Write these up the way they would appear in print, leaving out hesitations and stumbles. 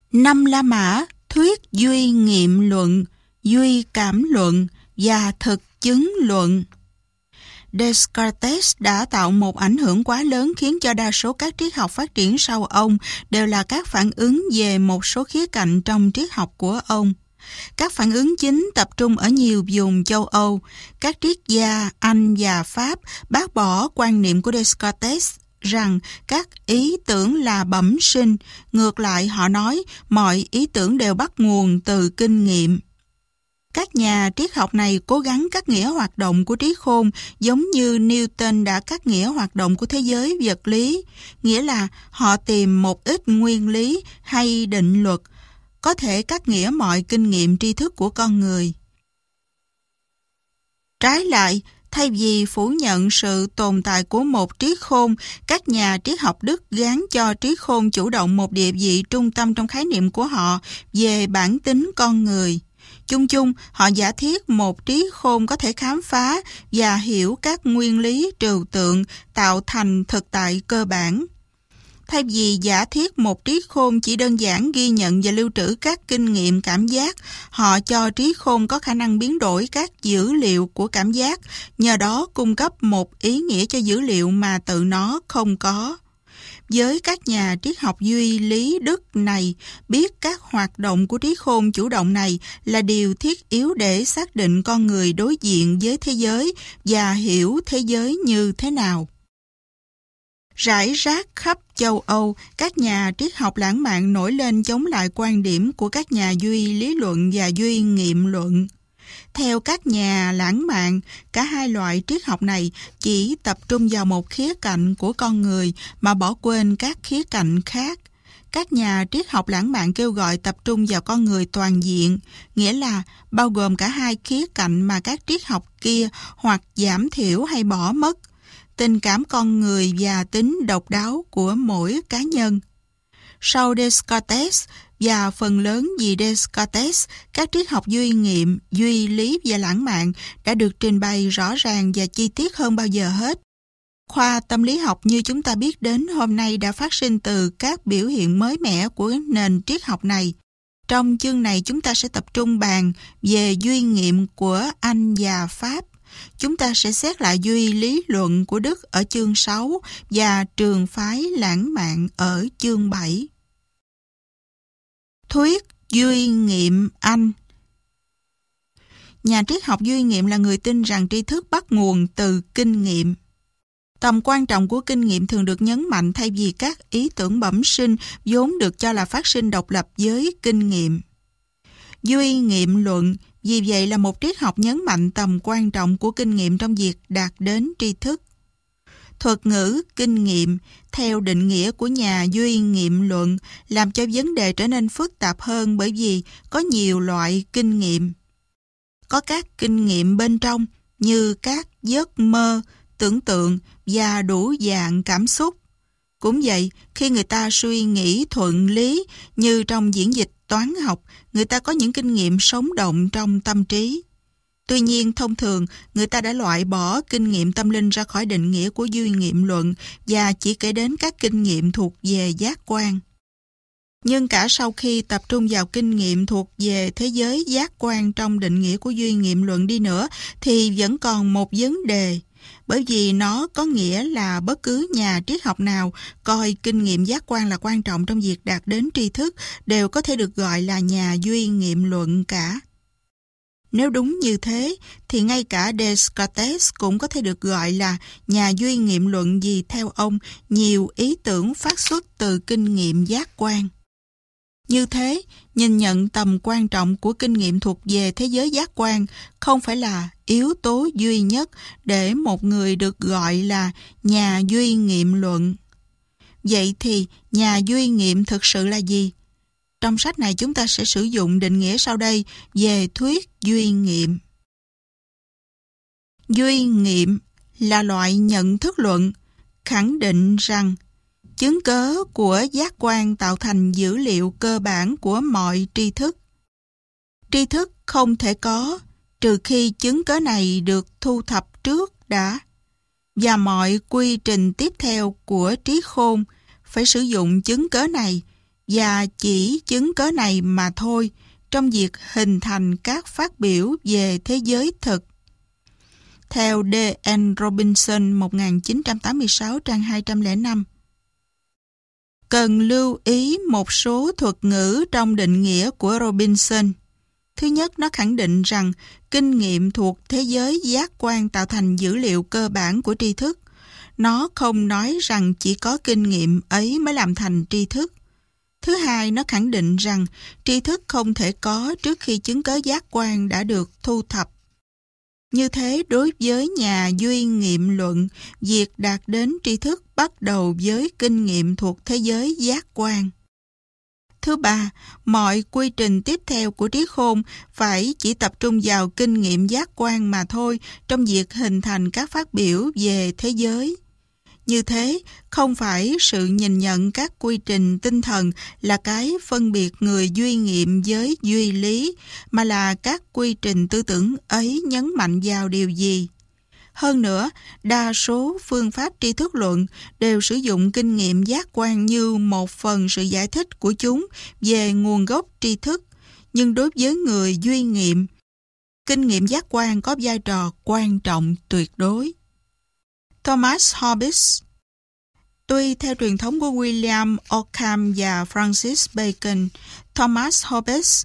Năm La Mã, thuyết duy nghiệm luận, duy cảm luận và thực chứng luận. Descartes đã tạo một ảnh hưởng quá lớn khiến cho đa số các triết học phát triển sau ông đều là các phản ứng về một số khía cạnh trong triết học của ông. Các phản ứng chính tập trung ở nhiều vùng châu Âu. Các triết gia Anh và Pháp bác bỏ quan niệm của Descartes rằng các ý tưởng là bẩm sinh. Ngược lại, họ nói mọi ý tưởng đều bắt nguồn từ kinh nghiệm. Các nhà triết học này cố gắng cắt nghĩa hoạt động của trí khôn giống như Newton đã cắt nghĩa hoạt động của thế giới vật lý, nghĩa là họ tìm một ít nguyên lý hay định luật có thể cắt nghĩa mọi kinh nghiệm tri thức của con người. Trái lại, thay vì phủ nhận sự tồn tại của một trí khôn, các nhà triết học Đức gán cho trí khôn chủ động một địa vị trung tâm trong khái niệm của họ về bản tính con người. Chung chung, họ giả thiết một trí khôn có thể khám phá và hiểu các nguyên lý trừu tượng tạo thành thực tại cơ bản. Thay vì giả thiết một trí khôn chỉ đơn giản ghi nhận và lưu trữ các kinh nghiệm cảm giác, họ cho trí khôn có khả năng biến đổi các dữ liệu của cảm giác, nhờ đó cung cấp một ý nghĩa cho dữ liệu mà tự nó không có. Với các nhà triết học duy lý Đức này, biết các hoạt động của trí khôn chủ động này là điều thiết yếu để xác định con người đối diện với thế giới và hiểu thế giới như thế nào. Rải rác khắp châu Âu, các nhà triết học lãng mạn nổi lên chống lại quan điểm của các nhà duy lý luận và duy nghiệm luận. Theo các nhà lãng mạn, cả hai loại triết học này chỉ tập trung vào một khía cạnh của con người mà bỏ quên các khía cạnh khác. Các nhà triết học lãng mạn kêu gọi tập trung vào con người toàn diện, nghĩa là bao gồm cả hai khía cạnh mà các triết học kia hoặc giảm thiểu hay bỏ mất: tình cảm con người và tính độc đáo của mỗi cá nhân. Sau Descartes và phần lớn vì Descartes, các triết học duy nghiệm, duy lý và lãng mạn đã được trình bày rõ ràng và chi tiết hơn bao giờ hết. Khoa tâm lý học như chúng ta biết đến hôm nay đã phát sinh từ các biểu hiện mới mẻ của nền triết học này. Trong chương này chúng ta sẽ tập trung bàn về duy nghiệm của Anh và Pháp. Chúng ta sẽ xét lại duy lý luận của Đức ở chương 6 và trường phái lãng mạn ở chương 7. Thuyết duy nghiệm Anh. Nhà triết học duy nghiệm là người tin rằng tri thức bắt nguồn từ kinh nghiệm. Tầm quan trọng của kinh nghiệm thường được nhấn mạnh thay vì các ý tưởng bẩm sinh vốn được cho là phát sinh độc lập với kinh nghiệm. Duy nghiệm luận vì vậy là một triết học nhấn mạnh tầm quan trọng của kinh nghiệm trong việc đạt đến tri thức. Thuật ngữ kinh nghiệm, theo định nghĩa của nhà duy nghiệm luận, làm cho vấn đề trở nên phức tạp hơn bởi vì có nhiều loại kinh nghiệm. Có các kinh nghiệm bên trong như các giấc mơ, tưởng tượng và đủ dạng cảm xúc. Cũng vậy, khi người ta suy nghĩ thuận lý như trong diễn dịch toán học, người ta có những kinh nghiệm sống động trong tâm trí. Tuy nhiên, thông thường, người ta đã loại bỏ kinh nghiệm tâm linh ra khỏi định nghĩa của duy nghiệm luận và chỉ kể đến các kinh nghiệm thuộc về giác quan. Nhưng cả sau khi tập trung vào kinh nghiệm thuộc về thế giới giác quan trong định nghĩa của duy nghiệm luận đi nữa, thì vẫn còn một vấn đề. Bởi vì nó có nghĩa là bất cứ nhà triết học nào coi kinh nghiệm giác quan là quan trọng trong việc đạt đến tri thức đều có thể được gọi là nhà duy nghiệm luận cả. Nếu đúng như thế, thì ngay cả Descartes cũng có thể được gọi là nhà duy nghiệm luận vì theo ông, nhiều ý tưởng phát xuất từ kinh nghiệm giác quan. Như thế, nhìn nhận tầm quan trọng của kinh nghiệm thuộc về thế giới giác quan không phải là yếu tố duy nhất để một người được gọi là nhà duy nghiệm luận. Vậy thì, nhà duy nghiệm thực sự là gì? Trong sách này chúng ta sẽ sử dụng định nghĩa sau đây về thuyết duy nghiệm. Duy nghiệm là loại nhận thức luận, khẳng định rằng chứng cớ của giác quan tạo thành dữ liệu cơ bản của mọi tri thức. Tri thức không thể có trừ khi chứng cớ này được thu thập trước đã, và mọi quy trình tiếp theo của trí khôn phải sử dụng chứng cớ này và chỉ chứng cớ này mà thôi trong việc hình thành các phát biểu về thế giới thực. Theo D.N. Robinson 1986 trang 205. Cần lưu ý một số thuật ngữ trong định nghĩa của Robinson. Thứ nhất, nó khẳng định rằng kinh nghiệm thuộc thế giới giác quan tạo thành dữ liệu cơ bản của tri thức. Nó không nói rằng chỉ có kinh nghiệm ấy mới làm thành tri thức. Thứ hai, nó khẳng định rằng tri thức không thể có trước khi chứng cớ giác quan đã được thu thập. Như thế, đối với nhà duy nghiệm luận, việc đạt đến tri thức bắt đầu với kinh nghiệm thuộc thế giới giác quan. Thứ ba, mọi quy trình tiếp theo của trí khôn phải chỉ tập trung vào kinh nghiệm giác quan mà thôi trong việc hình thành các phát biểu về thế giới. Như thế, không phải sự nhìn nhận các quy trình tinh thần là cái phân biệt người duy nghiệm với duy lý, mà là các quy trình tư tưởng ấy nhấn mạnh vào điều gì. Hơn nữa, đa số phương pháp tri thức luận đều sử dụng kinh nghiệm giác quan như một phần sự giải thích của chúng về nguồn gốc tri thức, nhưng đối với người duy nghiệm, kinh nghiệm giác quan có vai trò quan trọng tuyệt đối. Thomas Hobbes. Tuy theo truyền thống của William Ockham và Francis Bacon, Thomas Hobbes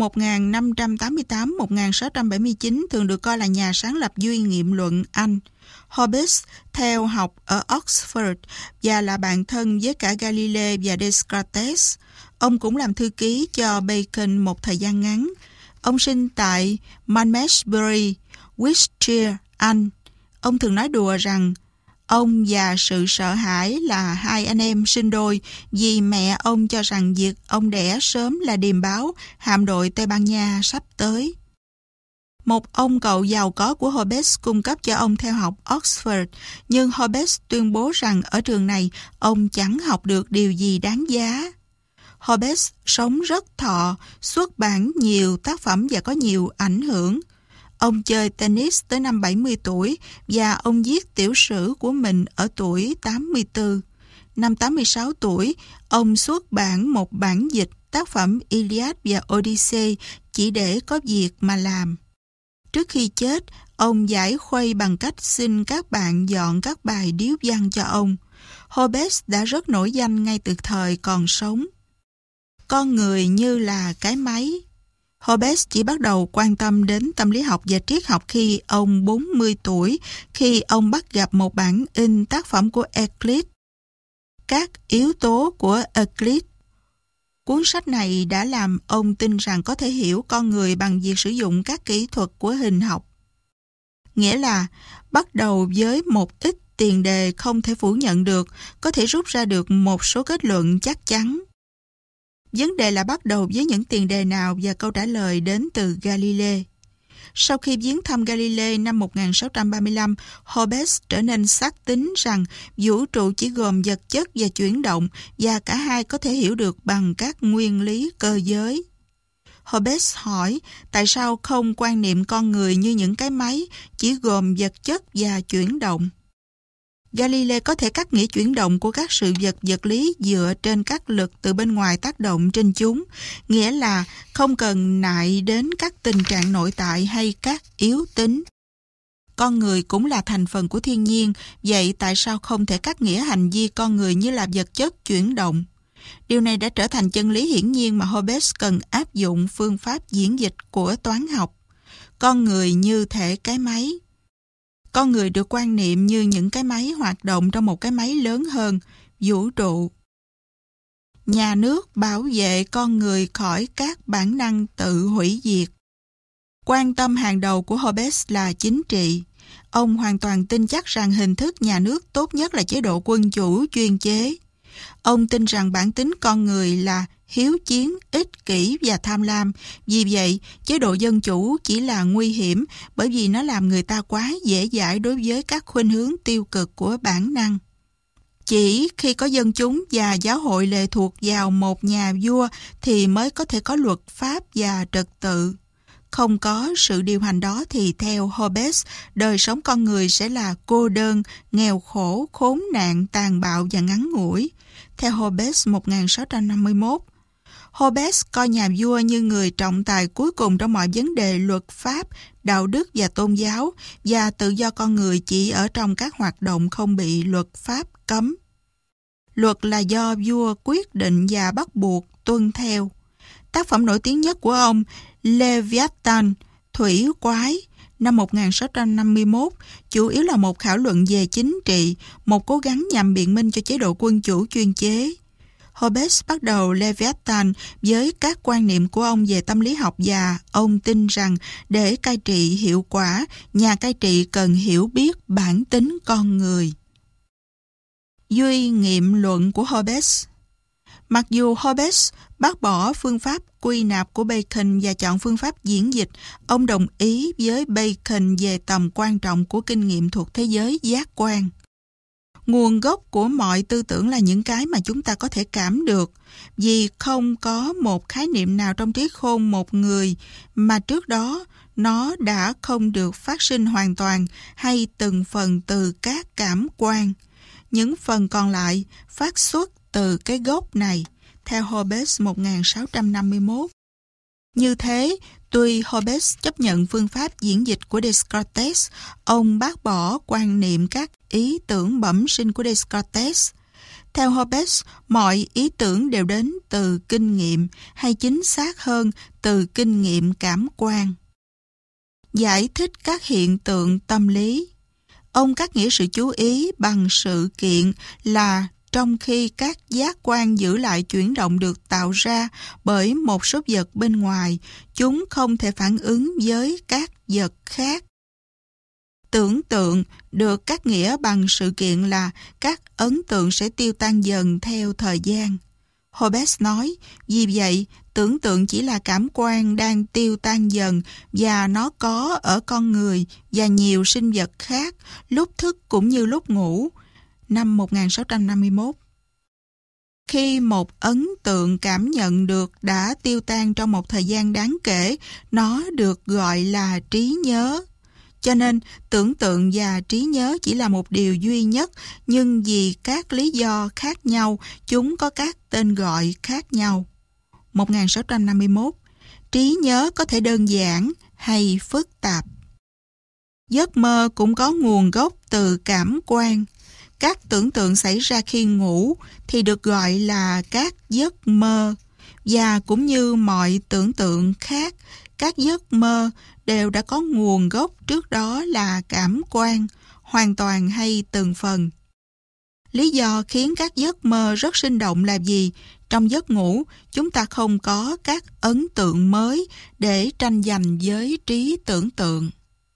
1588-1679 thường được coi là nhà sáng lập duy nghiệm luận Anh. Hobbes theo học ở Oxford và là bạn thân với cả Galilei và Descartes. Ông cũng làm thư ký cho Bacon một thời gian ngắn. Ông sinh tại Malmesbury, Wiltshire, Anh. Ông thường nói đùa rằng ông và sự sợ hãi là hai anh em sinh đôi vì mẹ ông cho rằng việc ông đẻ sớm là điềm báo hạm đội Tây Ban Nha sắp tới. Một ông cậu giàu có của Hobbes cung cấp cho ông theo học Oxford, nhưng Hobbes tuyên bố rằng ở trường này ông chẳng học được điều gì đáng giá. Hobbes sống rất thọ, xuất bản nhiều tác phẩm và có nhiều ảnh hưởng. Ông chơi tennis tới năm 70 tuổi và ông viết tiểu sử của mình ở tuổi 84. Năm 86 tuổi, ông xuất bản một bản dịch tác phẩm Iliad và Odyssey chỉ để có việc mà làm. Trước khi chết, ông giải khuây bằng cách xin các bạn dọn các bài điếu văn cho ông. Hobbes đã rất nổi danh ngay từ thời còn sống. Con người như là cái máy. Hobbes chỉ bắt đầu quan tâm đến tâm lý học và triết học khi ông 40 tuổi, khi ông bắt gặp một bản in tác phẩm của Euclid, Các yếu tố của Euclid. Cuốn sách này đã làm ông tin rằng có thể hiểu con người bằng việc sử dụng các kỹ thuật của hình học. Nghĩa là, bắt đầu với một ít tiền đề không thể phủ nhận được, có thể rút ra được một số kết luận chắc chắn. Vấn đề là bắt đầu với những tiền đề nào và câu trả lời đến từ Galilei. Sau khi viếng thăm Galilei năm 1635, Hobbes trở nên xác tín rằng vũ trụ chỉ gồm vật chất và chuyển động và cả hai có thể hiểu được bằng các nguyên lý cơ giới. Hobbes hỏi tại sao không quan niệm con người như những cái máy chỉ gồm vật chất và chuyển động. Galilei có thể cắt nghĩa chuyển động của các sự vật vật lý dựa trên các lực từ bên ngoài tác động trên chúng, nghĩa là không cần nại đến các tình trạng nội tại hay các yếu tính. Con người cũng là thành phần của thiên nhiên, vậy tại sao không thể cắt nghĩa hành vi con người như là vật chất chuyển động? Điều này đã trở thành chân lý hiển nhiên mà Hobbes cần áp dụng phương pháp diễn dịch của toán học. Con người như thể cái máy. Con người được quan niệm như những cái máy hoạt động trong một cái máy lớn hơn, vũ trụ. Nhà nước bảo vệ con người khỏi các bản năng tự hủy diệt. Quan tâm hàng đầu của Hobbes là chính trị. Ông hoàn toàn tin chắc rằng hình thức nhà nước tốt nhất là chế độ quân chủ chuyên chế. Ông tin rằng bản tính con người là hiếu chiến, ích kỷ và tham lam. Vì vậy, chế độ dân chủ chỉ là nguy hiểm bởi vì nó làm người ta quá dễ dãi đối với các khuynh hướng tiêu cực của bản năng. Chỉ khi có dân chúng và giáo hội lệ thuộc vào một nhà vua thì mới có thể có luật pháp và trật tự. Không có sự điều hành đó thì theo Hobbes, đời sống con người sẽ là cô đơn, nghèo khổ, khốn nạn, tàn bạo và ngắn ngủi. Theo Hobbes 1651, Hobbes coi nhà vua như người trọng tài cuối cùng trong mọi vấn đề luật pháp, đạo đức và tôn giáo, và tự do con người chỉ ở trong các hoạt động không bị luật pháp cấm. Luật là do vua quyết định và bắt buộc tuân theo. Tác phẩm nổi tiếng nhất của ông, Leviathan, Thủy Quái, năm 1651, chủ yếu là một khảo luận về chính trị, một cố gắng nhằm biện minh cho chế độ quân chủ chuyên chế. Hobbes bắt đầu Leviathan với các quan niệm của ông về tâm lý học, và ông tin rằng để cai trị hiệu quả, nhà cai trị cần hiểu biết bản tính con người. Duy nghiệm luận của Hobbes. Mặc dù Hobbes bác bỏ phương pháp quy nạp của Bacon và chọn phương pháp diễn dịch, ông đồng ý với Bacon về tầm quan trọng của kinh nghiệm thuộc thế giới giác quan. Nguồn gốc của mọi tư tưởng là những cái mà chúng ta có thể cảm được, vì không có một khái niệm nào trong trí khôn một người mà trước đó nó đã không được phát sinh hoàn toàn hay từng phần từ các cảm quan. Những phần còn lại phát xuất từ cái gốc này, theo Hobbes 1651. Như thế, tuy Hobbes chấp nhận phương pháp diễn dịch của Descartes, ông bác bỏ quan niệm các ý tưởng bẩm sinh của Descartes. Theo Hobbes, mọi ý tưởng đều đến từ kinh nghiệm, hay chính xác hơn, từ kinh nghiệm cảm quan. Giải thích các hiện tượng tâm lý. Ông cắt nghĩa sự chú ý bằng sự kiện là trong khi các giác quan giữ lại chuyển động được tạo ra bởi một số vật bên ngoài, chúng không thể phản ứng với các vật khác. Tưởng tượng được cắt nghĩa bằng sự kiện là các ấn tượng sẽ tiêu tan dần theo thời gian. Hobbes nói, vì vậy, tưởng tượng chỉ là cảm quan đang tiêu tan dần, và nó có ở con người và nhiều sinh vật khác, lúc thức cũng như lúc ngủ. Năm 1651. Khi một ấn tượng cảm nhận được đã tiêu tan trong một thời gian đáng kể, nó được gọi là trí nhớ. Cho nên, tưởng tượng và trí nhớ chỉ là một điều duy nhất, nhưng vì các lý do khác nhau, chúng có các tên gọi khác nhau. 1651. Trí nhớ có thể đơn giản hay phức tạp. Giấc mơ cũng có nguồn gốc từ cảm quan. Các tưởng tượng xảy ra khi ngủ thì được gọi là các giấc mơ. Và cũng như mọi tưởng tượng khác, các giấc mơ đều đã có nguồn gốc trước đó là cảm quan, hoàn toàn hay từng phần. Lý do khiến các giấc mơ rất sinh động là vì trong giấc ngủ chúng ta không có các ấn tượng mới để tranh giành với trí tưởng tượng.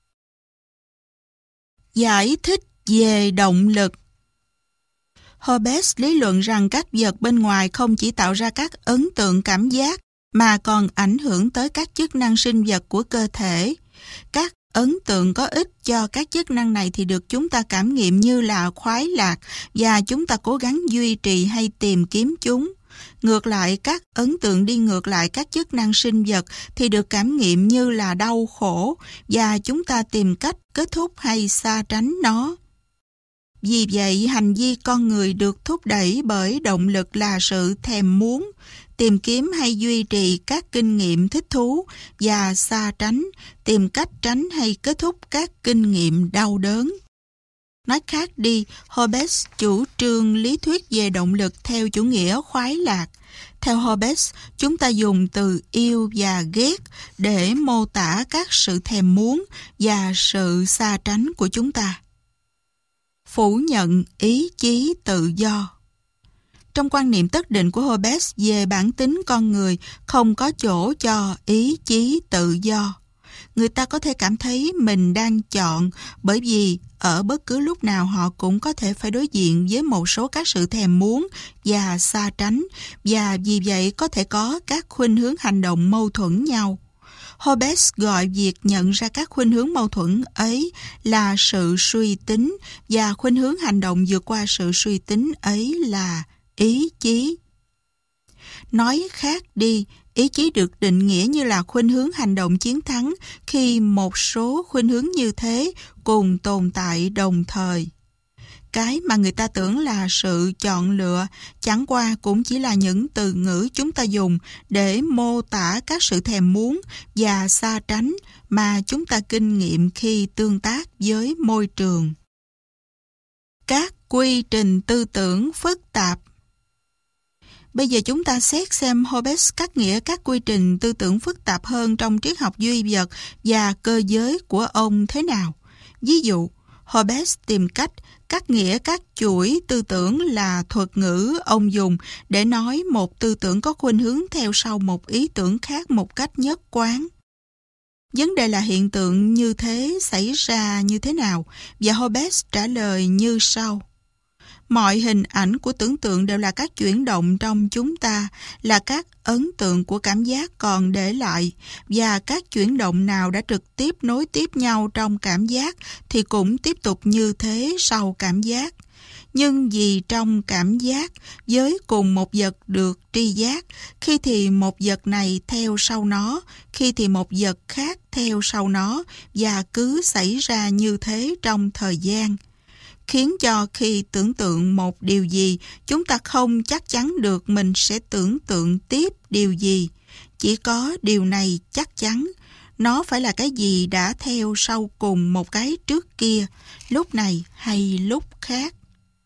Giải thích về động lực. Hobbes lý luận rằng các vật bên ngoài không chỉ tạo ra các ấn tượng cảm giác mà còn ảnh hưởng tới các chức năng sinh vật của cơ thể. Các ấn tượng có ích cho các chức năng này thì được chúng ta cảm nghiệm như là khoái lạc, và chúng ta cố gắng duy trì hay tìm kiếm chúng. Ngược lại, các ấn tượng đi ngược lại các chức năng sinh vật thì được cảm nghiệm như là đau khổ, và chúng ta tìm cách kết thúc hay xa tránh nó. Vì vậy, hành vi con người được thúc đẩy bởi động lực là sự thèm muốn, tìm kiếm hay duy trì các kinh nghiệm thích thú, và xa tránh, tìm cách tránh hay kết thúc các kinh nghiệm đau đớn. Nói khác đi, Hobbes chủ trương lý thuyết về động lực theo chủ nghĩa khoái lạc. Theo Hobbes, chúng ta dùng từ yêu và ghét để mô tả các sự thèm muốn và sự xa tránh của chúng ta. Phủ nhận ý chí tự do. Trong quan niệm tất định của Hobbes về bản tính con người, không có chỗ cho ý chí tự do. Người ta có thể cảm thấy mình đang chọn, bởi vì ở bất cứ lúc nào họ cũng có thể phải đối diện với một số các sự thèm muốn và xa tránh, và vì vậy có thể có các khuynh hướng hành động mâu thuẫn nhau. Hobbes gọi việc nhận ra các khuynh hướng mâu thuẫn ấy là sự suy tính, và khuynh hướng hành động vượt qua sự suy tính ấy là ý chí. Nói khác đi, ý chí được định nghĩa như là khuynh hướng hành động chiến thắng khi một số khuynh hướng như thế cùng tồn tại đồng thời. Cái mà người ta tưởng là sự chọn lựa chẳng qua cũng chỉ là những từ ngữ chúng ta dùng để mô tả các sự thèm muốn và xa tránh mà chúng ta kinh nghiệm khi tương tác với môi trường. Các quy trình tư tưởng phức tạp. Bây giờ chúng ta xét xem Hobbes cắt nghĩa các quy trình tư tưởng phức tạp hơn trong triết học duy vật và cơ giới của ông thế nào. Ví dụ, Hobbes tìm cách cắt nghĩa các chuỗi tư tưởng là thuật ngữ ông dùng để nói một tư tưởng có khuynh hướng theo sau một ý tưởng khác một cách nhất quán. Vấn đề là hiện tượng như thế xảy ra như thế nào, và Hobbes trả lời như sau. Mọi hình ảnh của tưởng tượng đều là các chuyển động trong chúng ta, là các ấn tượng của cảm giác còn để lại, và các chuyển động nào đã trực tiếp nối tiếp nhau trong cảm giác thì cũng tiếp tục như thế sau cảm giác. Nhưng vì trong cảm giác, với cùng một vật được tri giác, khi thì một vật này theo sau nó, khi thì một vật khác theo sau nó, và cứ xảy ra như thế trong thời gian, khiến cho khi tưởng tượng một điều gì, chúng ta không chắc chắn được mình sẽ tưởng tượng tiếp điều gì. Chỉ có điều này chắc chắn, nó phải là cái gì đã theo sau cùng một cái trước kia, lúc này hay lúc khác.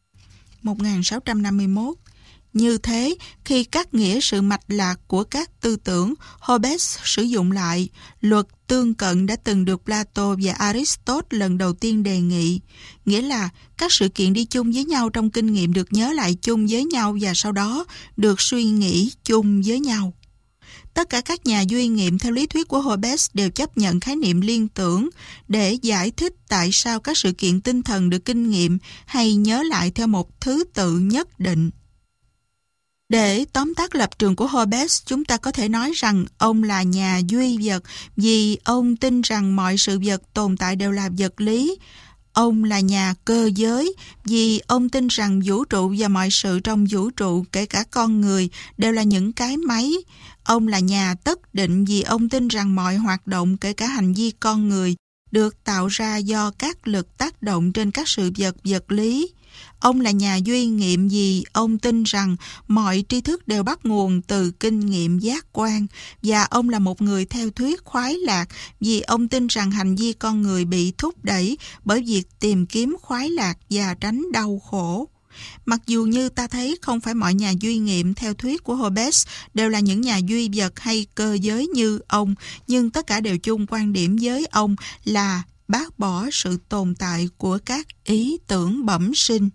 1651. Như thế, khi cắt nghĩa sự mạch lạc của các tư tưởng, Hobbes sử dụng lại luật tương cận đã từng được Plato và Aristotle lần đầu tiên đề nghị, nghĩa là các sự kiện đi chung với nhau trong kinh nghiệm được nhớ lại chung với nhau và sau đó được suy nghĩ chung với nhau. Tất cả các nhà duy nghiệm theo lý thuyết của Hobbes đều chấp nhận khái niệm liên tưởng để giải thích tại sao các sự kiện tinh thần được kinh nghiệm hay nhớ lại theo một thứ tự nhất định. Để tóm tắt lập trường của Hobbes, chúng ta có thể nói rằng ông là nhà duy vật vì ông tin rằng mọi sự vật tồn tại đều là vật lý. Ông là nhà cơ giới vì ông tin rằng vũ trụ và mọi sự trong vũ trụ, kể cả con người, đều là những cái máy. Ông là nhà tất định vì ông tin rằng mọi hoạt động, kể cả hành vi con người, được tạo ra do các lực tác động trên các sự vật vật lý. Ông là nhà duy nghiệm vì ông tin rằng mọi tri thức đều bắt nguồn từ kinh nghiệm giác quan, và ông là một người theo thuyết khoái lạc vì ông tin rằng hành vi con người bị thúc đẩy bởi việc tìm kiếm khoái lạc và tránh đau khổ. Mặc dù như ta thấy không phải mọi nhà duy nghiệm theo thuyết của Hobbes đều là những nhà duy vật hay cơ giới như ông, nhưng tất cả đều chung quan điểm với ông là bác bỏ sự tồn tại của các ý tưởng bẩm sinh.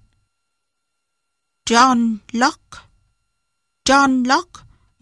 John Locke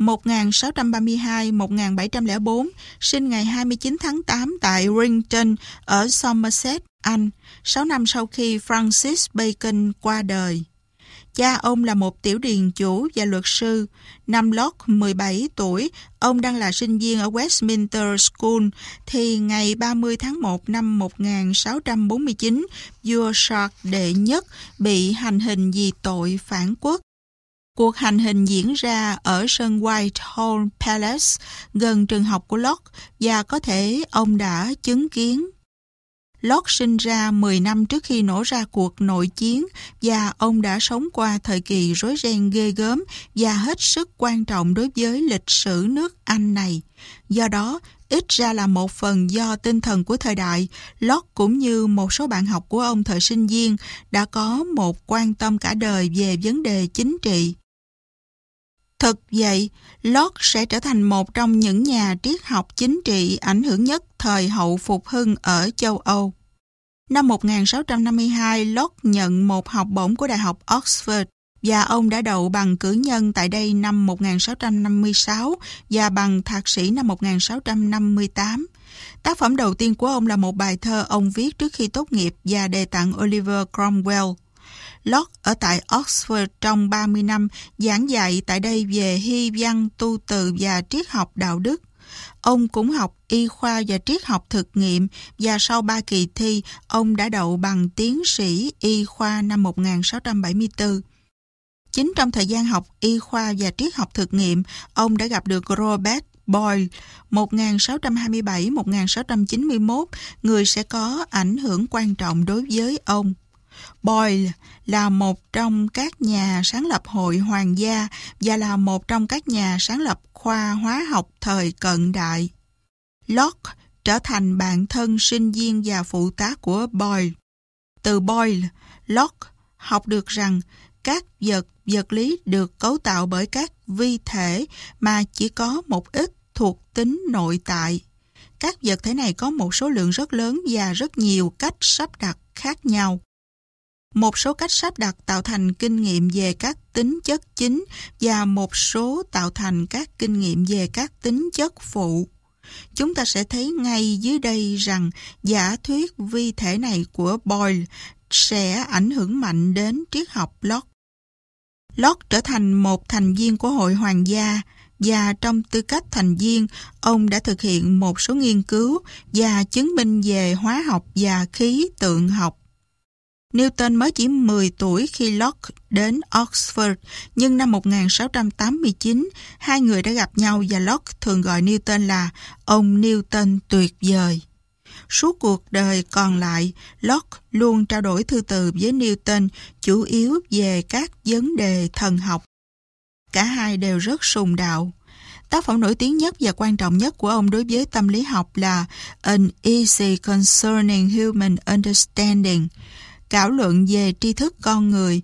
1632-1704, sinh ngày 29 tháng 8 tại Rington ở Somerset, Anh, 6 năm sau khi Francis Bacon qua đời. Cha ông là một tiểu điền chủ và luật sư. Năm Locke 17 tuổi, ông đang là sinh viên ở Westminster School, thì ngày 30 tháng 1 năm 1649, vua Charles đệ nhất bị hành hình vì tội phản quốc. Cuộc hành hình diễn ra ở sân Whitehall Palace, gần trường học của Locke, và có thể ông đã chứng kiến. Locke sinh ra 10 năm trước khi nổ ra cuộc nội chiến, và ông đã sống qua thời kỳ rối ren ghê gớm và hết sức quan trọng đối với lịch sử nước Anh này. Do đó, ít ra là một phần do tinh thần của thời đại, Locke cũng như một số bạn học của ông thời sinh viên đã có một quan tâm cả đời về vấn đề chính trị. Thực vậy, Locke sẽ trở thành một trong những nhà triết học chính trị ảnh hưởng nhất thời hậu phục hưng ở châu Âu. Năm 1652, Locke nhận một học bổng của Đại học Oxford và ông đã đậu bằng cử nhân tại đây năm 1656 và bằng thạc sĩ năm 1658. Tác phẩm đầu tiên của ông là một bài thơ ông viết trước khi tốt nghiệp và đề tặng Oliver Cromwell. Locke ở tại Oxford trong 30 năm, giảng dạy tại đây về hy văn, tu từ và triết học đạo đức. Ông cũng học y khoa và triết học thực nghiệm, và sau 3 kỳ thi, ông đã đậu bằng tiến sĩ y khoa năm 1674. Chính trong thời gian học y khoa và triết học thực nghiệm, ông đã gặp được Robert Boyle 1627-1691, người sẽ có ảnh hưởng quan trọng đối với ông. Boyle là một trong các nhà sáng lập Hội Hoàng gia và là một trong các nhà sáng lập khoa hóa học thời cận đại. Locke trở thành bạn thân sinh viên và phụ tá của Boyle. Từ Boyle, Locke học được rằng các vật lý được cấu tạo bởi các vi thể mà chỉ có một ít thuộc tính nội tại. Các vật thể này có một số lượng rất lớn và rất nhiều cách sắp đặt khác nhau. Một số cách sắp đặt tạo thành kinh nghiệm về các tính chất chính và một số tạo thành các kinh nghiệm về các tính chất phụ. Chúng ta sẽ thấy ngay dưới đây rằng giả thuyết vi thể này của Boyle sẽ ảnh hưởng mạnh đến triết học Locke. Locke trở thành một thành viên của Hội Hoàng gia và trong tư cách thành viên, ông đã thực hiện một số nghiên cứu và chứng minh về hóa học và khí tượng học. Newton mới chỉ 10 tuổi khi Locke đến Oxford, nhưng năm 1689, hai người đã gặp nhau và Locke thường gọi Newton là ông Newton tuyệt vời. Suốt cuộc đời còn lại, Locke luôn trao đổi thư từ với Newton, chủ yếu về các vấn đề thần học. Cả hai đều rất sùng đạo. Tác phẩm nổi tiếng nhất và quan trọng nhất của ông đối với tâm lý học là An Essay Concerning Human Understanding, Cảo luận về tri thức con người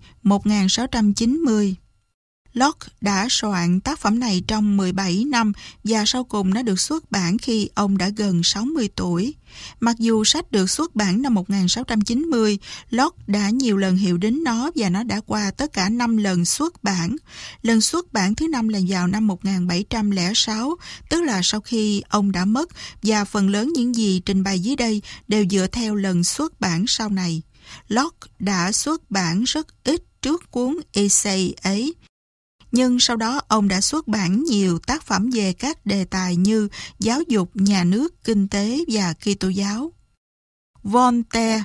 1690. Locke đã soạn tác phẩm này trong 17 năm và sau cùng nó được xuất bản khi ông đã gần 60 tuổi. Mặc dù sách được xuất bản năm 1690, Locke đã nhiều lần hiệu đính nó và nó đã qua tất cả 5 lần xuất bản. Lần xuất bản thứ 5 là vào năm 1706, tức là sau khi ông đã mất, và phần lớn những gì trình bày dưới đây đều dựa theo lần xuất bản sau này. Locke đã xuất bản rất ít trước cuốn essay ấy. Nhưng sau đó ông đã xuất bản nhiều tác phẩm về các đề tài như giáo dục, nhà nước, kinh tế và Kitô giáo. Voltaire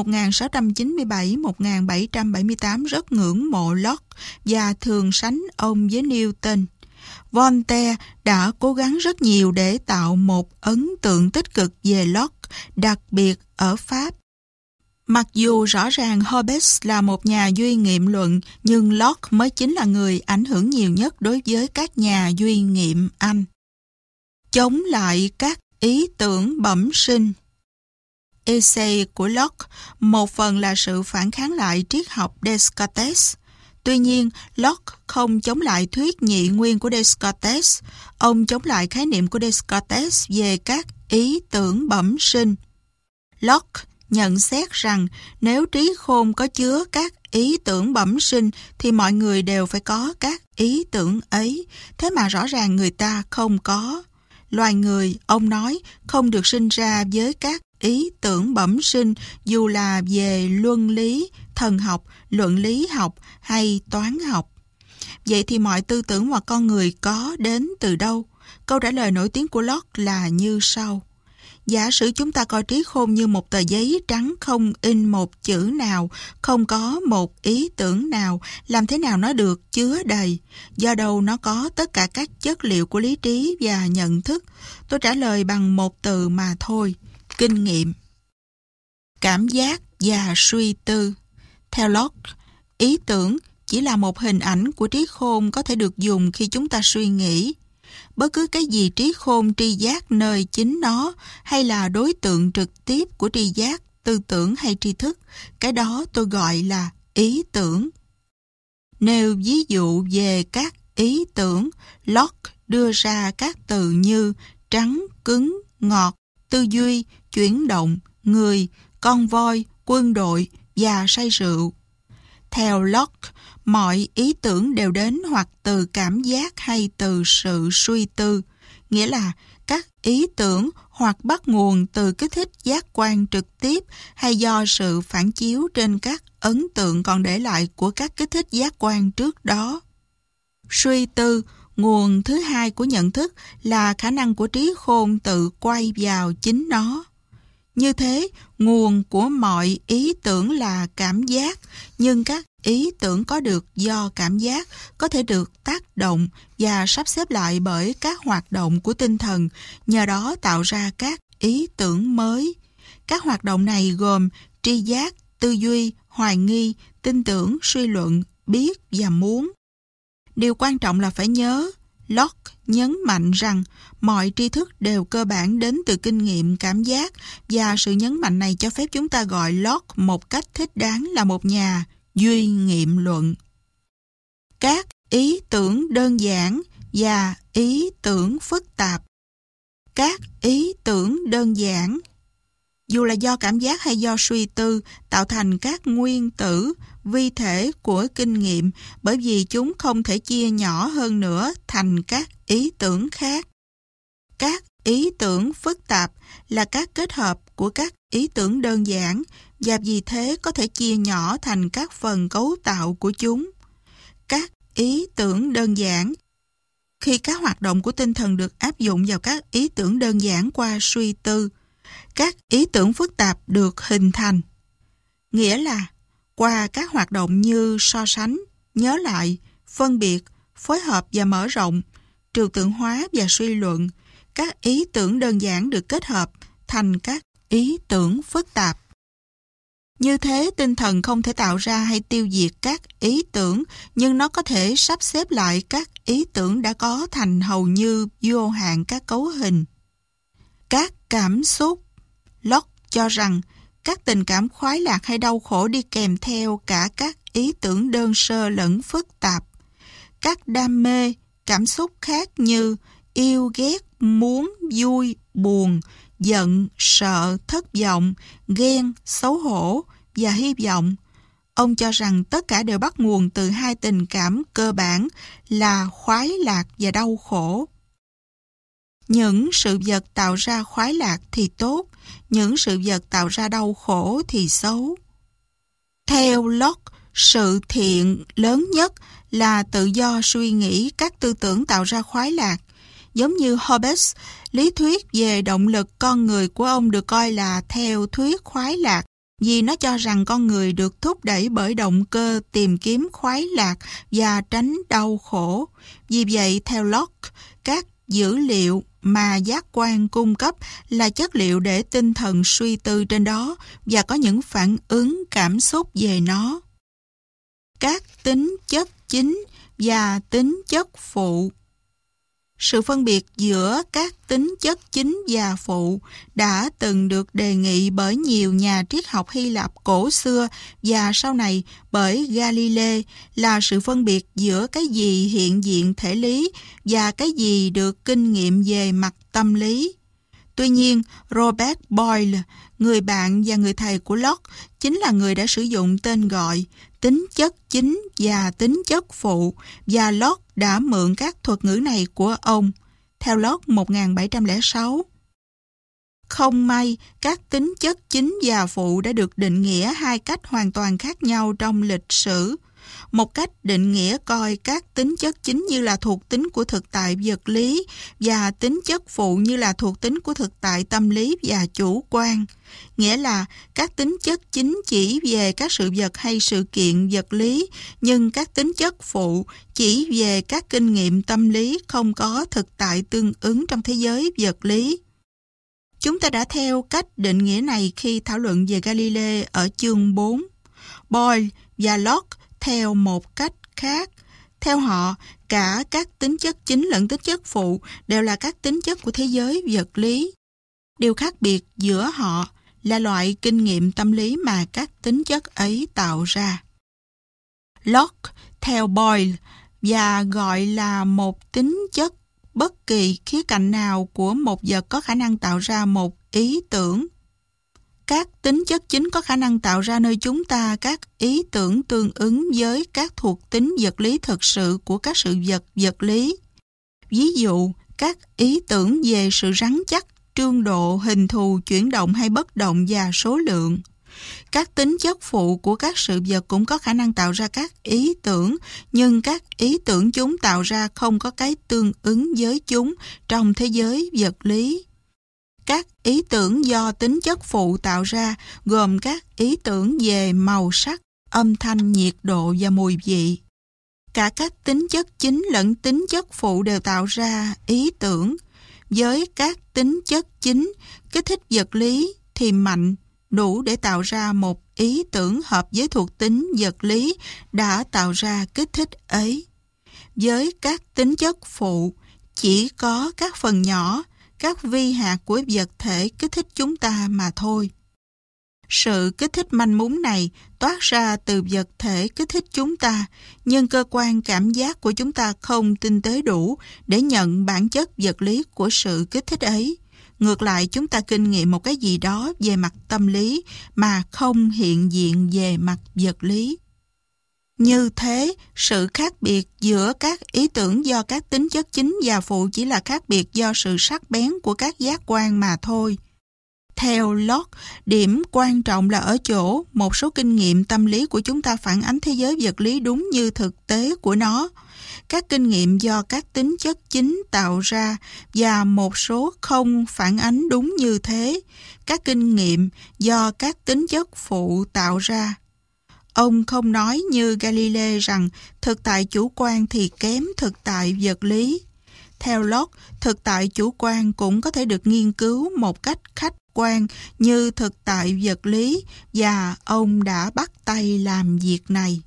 1697-1778 rất ngưỡng mộ Locke và thường sánh ông với Newton. Voltaire đã cố gắng rất nhiều để tạo một ấn tượng tích cực về Locke, đặc biệt ở Pháp. Mặc dù rõ ràng Hobbes là một nhà duy nghiệm luận, nhưng Locke mới chính là người ảnh hưởng nhiều nhất đối với các nhà duy nghiệm Anh. Chống lại các ý tưởng bẩm sinh. Essay của Locke một phần là sự phản kháng lại triết học Descartes. Tuy nhiên, Locke không chống lại thuyết nhị nguyên của Descartes. Ông chống lại khái niệm của Descartes về các ý tưởng bẩm sinh. Locke nhận xét rằng nếu trí khôn có chứa các ý tưởng bẩm sinh thì mọi người đều phải có các ý tưởng ấy, thế mà rõ ràng người ta không có. Loài người, ông nói, không được sinh ra với các ý tưởng bẩm sinh dù là về luân lý, thần học, luận lý học hay toán học. Vậy thì mọi tư tưởng mà con người có đến từ đâu? Câu trả lời nổi tiếng của Locke là như sau. Giả sử chúng ta coi trí khôn như một tờ giấy trắng không in một chữ nào, không có một ý tưởng nào, làm thế nào nó được chứa đầy? Do đâu nó có tất cả các chất liệu của lý trí và nhận thức? Tôi trả lời bằng một từ mà thôi, kinh nghiệm. Cảm giác và suy tư. Theo Locke, ý tưởng chỉ là một hình ảnh của trí khôn có thể được dùng khi chúng ta suy nghĩ. Bất cứ cái gì trí khôn tri giác nơi chính nó hay là đối tượng trực tiếp của tri giác, tư tưởng hay tri thức, cái đó tôi gọi là ý tưởng. Nêu ví dụ về các ý tưởng, Locke đưa ra các từ như trắng, cứng, ngọt, tư duy, chuyển động, người, con voi, quân đội và say rượu. Theo Locke, mọi ý tưởng đều đến hoặc từ cảm giác hay từ sự suy tư, nghĩa là các ý tưởng hoặc bắt nguồn từ kích thích giác quan trực tiếp hay do sự phản chiếu trên các ấn tượng còn để lại của các kích thích giác quan trước đó. Suy tư, nguồn thứ hai của nhận thức, là khả năng của trí khôn tự quay vào chính nó. Như thế, nguồn của mọi ý tưởng là cảm giác, nhưng các ý tưởng có được do cảm giác có thể được tác động và sắp xếp lại bởi các hoạt động của tinh thần, nhờ đó tạo ra các ý tưởng mới. Các hoạt động này gồm tri giác, tư duy, hoài nghi, tin tưởng, suy luận, biết và muốn. Điều quan trọng là phải nhớ, Locke nhấn mạnh rằng mọi tri thức đều cơ bản đến từ kinh nghiệm cảm giác, và sự nhấn mạnh này cho phép chúng ta gọi Locke một cách thích đáng là một nhà duy nghiệm luận. Các ý tưởng đơn giản và ý tưởng phức tạp. Các ý tưởng đơn giản, dù là do cảm giác hay do suy tư, tạo thành các nguyên tử, vi thể của kinh nghiệm, bởi vì chúng không thể chia nhỏ hơn nữa thành các ý tưởng khác. Các ý tưởng phức tạp là các kết hợp của các ý tưởng đơn giản, và vì thế có thể chia nhỏ thành các phần cấu tạo của chúng. Các ý tưởng đơn giản, khi các hoạt động của tinh thần được áp dụng vào các ý tưởng đơn giản qua suy tư, các ý tưởng phức tạp được hình thành. Nghĩa là, qua các hoạt động như so sánh, nhớ lại, phân biệt, phối hợp và mở rộng, trừu tượng hóa và suy luận, các ý tưởng đơn giản được kết hợp thành các ý tưởng phức tạp. Như thế, tinh thần không thể tạo ra hay tiêu diệt các ý tưởng, nhưng nó có thể sắp xếp lại các ý tưởng đã có thành hầu như vô hạn các cấu hình. Các cảm xúc. Locke cho rằng các tình cảm khoái lạc hay đau khổ đi kèm theo cả các ý tưởng đơn sơ lẫn phức tạp. Các đam mê, cảm xúc khác như yêu ghét, muốn, vui, buồn, giận, sợ, thất vọng, ghen, xấu hổ và hy vọng. Ông cho rằng tất cả đều bắt nguồn từ hai tình cảm cơ bản là khoái lạc và đau khổ. Những sự vật tạo ra khoái lạc thì tốt, những sự vật tạo ra đau khổ thì xấu. Theo Locke, sự thiện lớn nhất là tự do suy nghĩ các tư tưởng tạo ra khoái lạc. Giống như Hobbes, lý thuyết về động lực con người của ông được coi là theo thuyết khoái lạc, vì nó cho rằng con người được thúc đẩy bởi động cơ tìm kiếm khoái lạc và tránh đau khổ. Vì vậy, theo Locke, các dữ liệu mà giác quan cung cấp là chất liệu để tinh thần suy tư trên đó và có những phản ứng cảm xúc về nó. Các tính chất chính và tính chất phụ. Sự phân biệt giữa các tính chất chính và phụ đã từng được đề nghị bởi nhiều nhà triết học Hy Lạp cổ xưa và sau này bởi Galilei là sự phân biệt giữa cái gì hiện diện thể lý và cái gì được kinh nghiệm về mặt tâm lý. Tuy nhiên, Robert Boyle, người bạn và người thầy của Locke, chính là người đã sử dụng tên gọi tính chất chính và tính chất phụ, và Locke đã mượn các thuật ngữ này của ông. Theo Locke 1706. Không may, các tính chất chính và phụ đã được định nghĩa hai cách hoàn toàn khác nhau trong lịch sử. Một cách định nghĩa coi các tính chất chính như là thuộc tính của thực tại vật lý và tính chất phụ như là thuộc tính của thực tại tâm lý và chủ quan. Nghĩa là các tính chất chính chỉ về các sự vật hay sự kiện vật lý, nhưng các tính chất phụ chỉ về các kinh nghiệm tâm lý không có thực tại tương ứng trong thế giới vật lý. Chúng ta đã theo cách định nghĩa này khi thảo luận về Galilei ở chương 4. Boyle và Locke theo một cách khác. Theo họ, cả các tính chất chính lẫn tính chất phụ đều là các tính chất của thế giới vật lý. Điều khác biệt giữa họ là loại kinh nghiệm tâm lý mà các tính chất ấy tạo ra. Locke theo Boyle và gọi là một tính chất bất kỳ khía cạnh nào của một vật có khả năng tạo ra một ý tưởng. Các tính chất chính có khả năng tạo ra nơi chúng ta các ý tưởng tương ứng với các thuộc tính vật lý thực sự của các sự vật vật lý. Ví dụ, các ý tưởng về sự rắn chắc, trương độ, hình thù, chuyển động hay bất động và số lượng. Các tính chất phụ của các sự vật cũng có khả năng tạo ra các ý tưởng, nhưng các ý tưởng chúng tạo ra không có cái tương ứng với chúng trong thế giới vật lý. Các ý tưởng do tính chất phụ tạo ra gồm các ý tưởng về màu sắc, âm thanh, nhiệt độ và mùi vị. Cả các tính chất chính lẫn tính chất phụ đều tạo ra ý tưởng. Với các tính chất chính, kích thích vật lý thì mạnh, đủ để tạo ra một ý tưởng hợp với thuộc tính vật lý đã tạo ra kích thích ấy. Với các tính chất phụ, chỉ có các phần nhỏ, các vi hạt của vật thể kích thích chúng ta mà thôi. Sự kích thích manh mún này toát ra từ vật thể kích thích chúng ta, nhưng cơ quan cảm giác của chúng ta không tinh tế đủ để nhận bản chất vật lý của sự kích thích ấy. Ngược lại, chúng ta kinh nghiệm một cái gì đó về mặt tâm lý mà không hiện diện về mặt vật lý. Như thế, sự khác biệt giữa các ý tưởng do các tính chất chính và phụ chỉ là khác biệt do sự sắc bén của các giác quan mà thôi. Theo Locke, điểm quan trọng là ở chỗ một số kinh nghiệm tâm lý của chúng ta phản ánh thế giới vật lý đúng như thực tế của nó. Các kinh nghiệm do các tính chất chính tạo ra và một số không phản ánh đúng như thế. Các kinh nghiệm do các tính chất phụ tạo ra. Ông không nói như Galilei rằng thực tại chủ quan thì kém thực tại vật lý. Theo Locke, thực tại chủ quan cũng có thể được nghiên cứu một cách khách quan như thực tại vật lý và ông đã bắt tay làm việc này.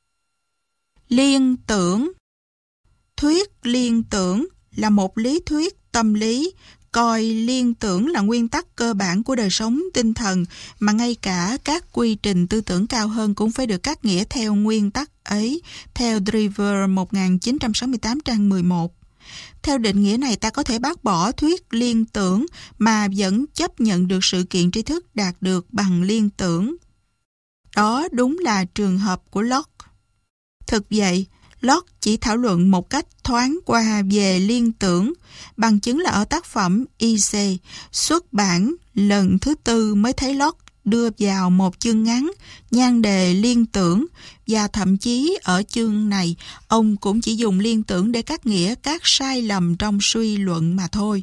Liên tưởng. Thuyết liên tưởng là một lý thuyết tâm lý, coi liên tưởng là nguyên tắc cơ bản của đời sống tinh thần mà ngay cả các quy trình tư tưởng cao hơn cũng phải được cắt nghĩa theo nguyên tắc ấy, theo Driver 1968 trang 11. Theo định nghĩa này, ta có thể bác bỏ thuyết liên tưởng mà vẫn chấp nhận được sự kiện tri thức đạt được bằng liên tưởng. Đó đúng là trường hợp của Locke. Thực vậy, Locke chỉ thảo luận một cách thoáng qua về liên tưởng, bằng chứng là ở tác phẩm Ise, xuất bản lần thứ 4 mới thấy Locke đưa vào một chương ngắn, nhan đề liên tưởng, và thậm chí ở chương này, ông cũng chỉ dùng liên tưởng để cắt nghĩa các sai lầm trong suy luận mà thôi.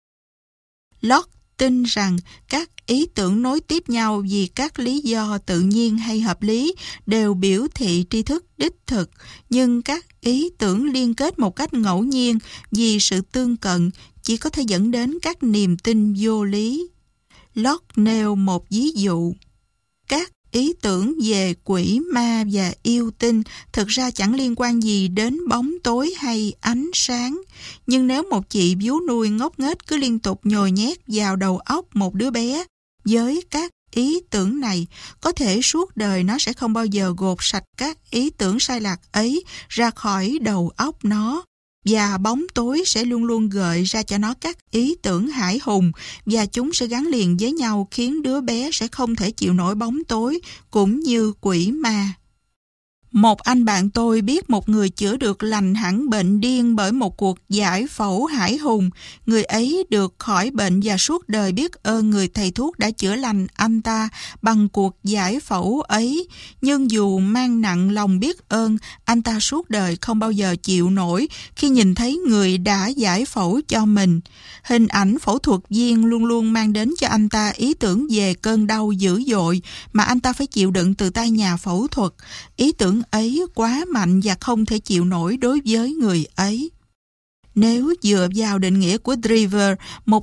Locke tin rằng các ý tưởng nối tiếp nhau vì các lý do tự nhiên hay hợp lý đều biểu thị tri thức đích thực, nhưng các ý tưởng liên kết một cách ngẫu nhiên vì sự tương cận chỉ có thể dẫn đến các niềm tin vô lý. Locke nêu một ví dụ. Các ý tưởng về quỷ ma và yêu tinh thực ra chẳng liên quan gì đến bóng tối hay ánh sáng. Nhưng nếu một chị vú nuôi ngốc nghếch cứ liên tục nhồi nhét vào đầu óc một đứa bé với các ý tưởng này, có thể suốt đời nó sẽ không bao giờ gột sạch các ý tưởng sai lạc ấy ra khỏi đầu óc nó. Và bóng tối sẽ luôn luôn gợi ra cho nó các ý tưởng hãi hùng và chúng sẽ gắn liền với nhau khiến đứa bé sẽ không thể chịu nổi bóng tối cũng như quỷ ma. Một anh bạn tôi biết một người chữa được lành hẳn bệnh điên bởi một cuộc giải phẫu hãi hùng. Người ấy được khỏi bệnh và suốt đời biết ơn người thầy thuốc đã chữa lành anh ta bằng cuộc giải phẫu ấy. Nhưng dù mang nặng lòng biết ơn, anh ta suốt đời không bao giờ chịu nổi khi nhìn thấy người đã giải phẫu cho mình. Hình ảnh phẫu thuật viên luôn luôn mang đến cho anh ta ý tưởng về cơn đau dữ dội mà anh ta phải chịu đựng từ tay nhà phẫu thuật. Ý tưởng ấy quá mạnh và không thể chịu nổi đối với người ấy. Nếu dựa vào định nghĩa của Driver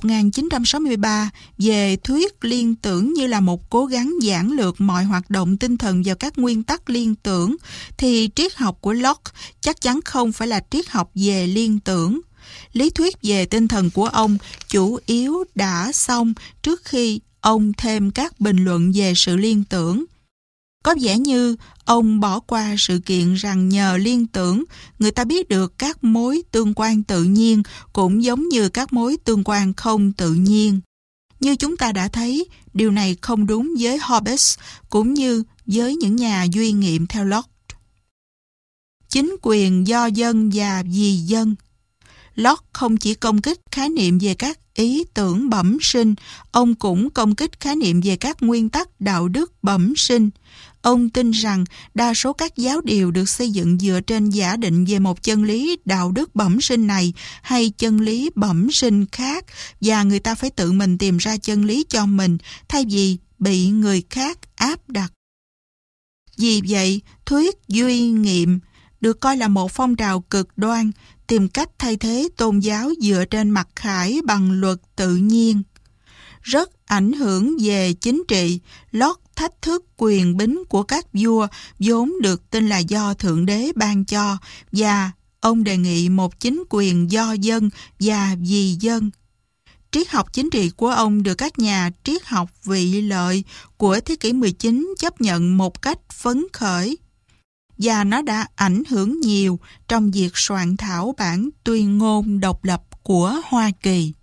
1963 về thuyết liên tưởng như là một cố gắng giản lược mọi hoạt động tinh thần vào các nguyên tắc liên tưởng, thì triết học của Locke chắc chắn không phải là triết học về liên tưởng. Lý thuyết về tinh thần của ông chủ yếu đã xong trước khi ông thêm các bình luận về sự liên tưởng. Có vẻ như ông bỏ qua sự kiện rằng nhờ liên tưởng, người ta biết được các mối tương quan tự nhiên cũng giống như các mối tương quan không tự nhiên. Như chúng ta đã thấy, điều này không đúng với Hobbes cũng như với những nhà duy nghiệm theo Locke. Chính quyền do dân và vì dân. Locke không chỉ công kích khái niệm về các ý tưởng bẩm sinh, ông cũng công kích khái niệm về các nguyên tắc đạo đức bẩm sinh. Ông tin rằng đa số các giáo điều được xây dựng dựa trên giả định về một chân lý đạo đức bẩm sinh này hay chân lý bẩm sinh khác, và người ta phải tự mình tìm ra chân lý cho mình thay vì bị người khác áp đặt. Vì vậy, thuyết duy nghiệm được coi là một phong trào cực đoan, tìm cách thay thế tôn giáo dựa trên mặc khải bằng luật tự nhiên. rất ảnh hưởng về chính trị, lót thách thức quyền bính của các vua vốn được tin là do Thượng Đế ban cho, và ông đề nghị một chính quyền do dân và vì dân. Triết học chính trị của ông được các nhà triết học vị lợi của thế kỷ 19 chấp nhận một cách phấn khởi, và nó đã ảnh hưởng nhiều trong việc soạn thảo bản tuyên ngôn độc lập của Hoa Kỳ.